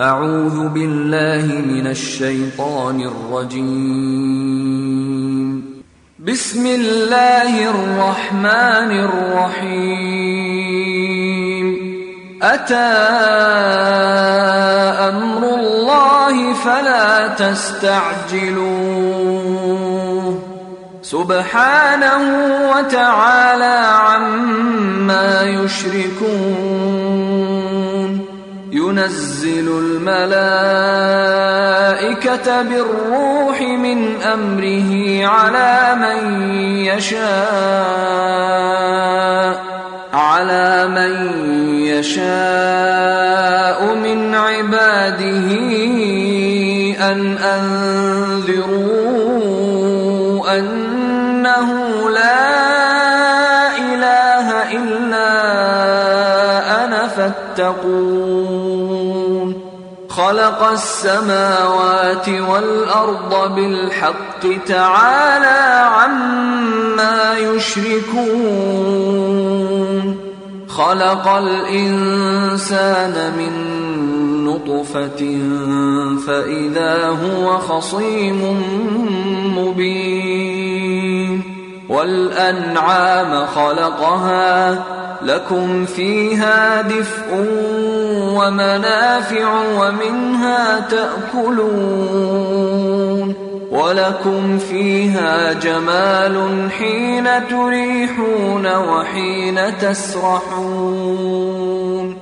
أعوذ بالله من الشيطان الرجيم. بسم الله الرحمن الرحيم. أتى أمر الله فلا تستعجلوه سبحانه وتعالى عما يشركون. ينزل الملائكة بالروح من أمره على من يشاء من عباده أن أنذروا أنه لا إله إلا أنا فاتقون. خلق السماوات والأرض بالحق تعالى عما يشركون. خلق الإنسان من نطفة فإذا هو خصيم مبين. والأنعام خلقها لكم فيها دفء ومنافع ومنها تأكلون. ولكم فيها جمال حين تريحون وحين تسرحون.